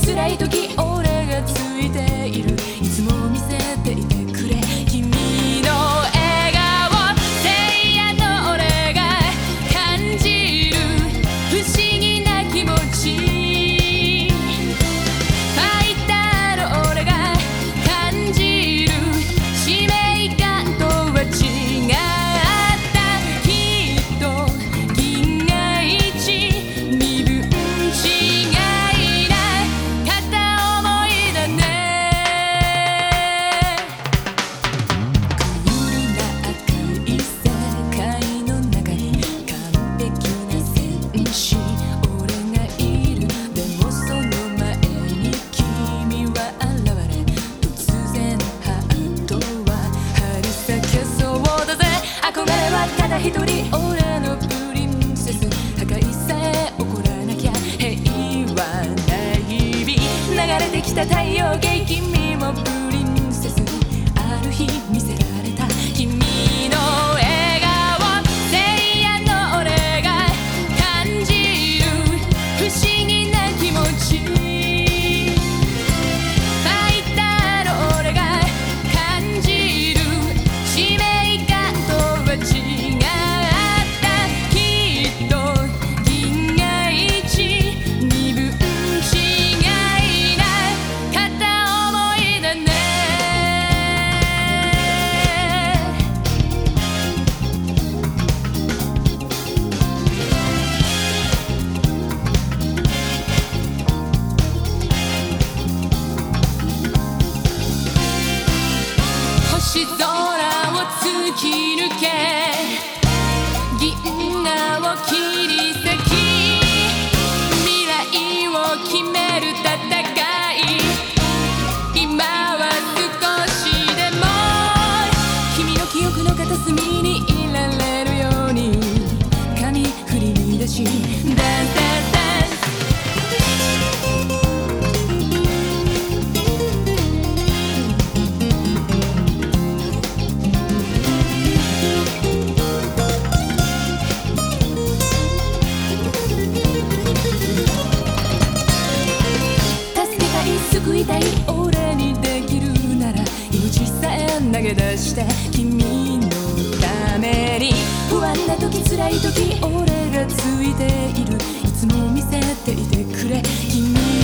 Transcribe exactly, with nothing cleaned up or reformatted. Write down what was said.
辛い時俺がついている。いつも見せていてくれ君の笑顔。聖夜の俺が感じる不思議な気持ち。ファイターの俺が感じる使命感とは違う。ただ一人俺のプリンセス。破壊さえ起こらなきゃ平和な日々。流れてきた太陽系君もプリンセス。ある日見せられた君の笑顔。聖夜の俺が感じる不思議な気持ち。ファイターの俺が感じる使命感とは違う。星空を突き抜け銀河を切り裂き未来を決める戦い。今は少しでも君の記憶の片隅にいられるように髪振り乱しダンスダンスダンス。救いたい俺にできるなら命さえ投げ出して君のために。不安な時辛い時俺がついている。いつも見せていてくれ君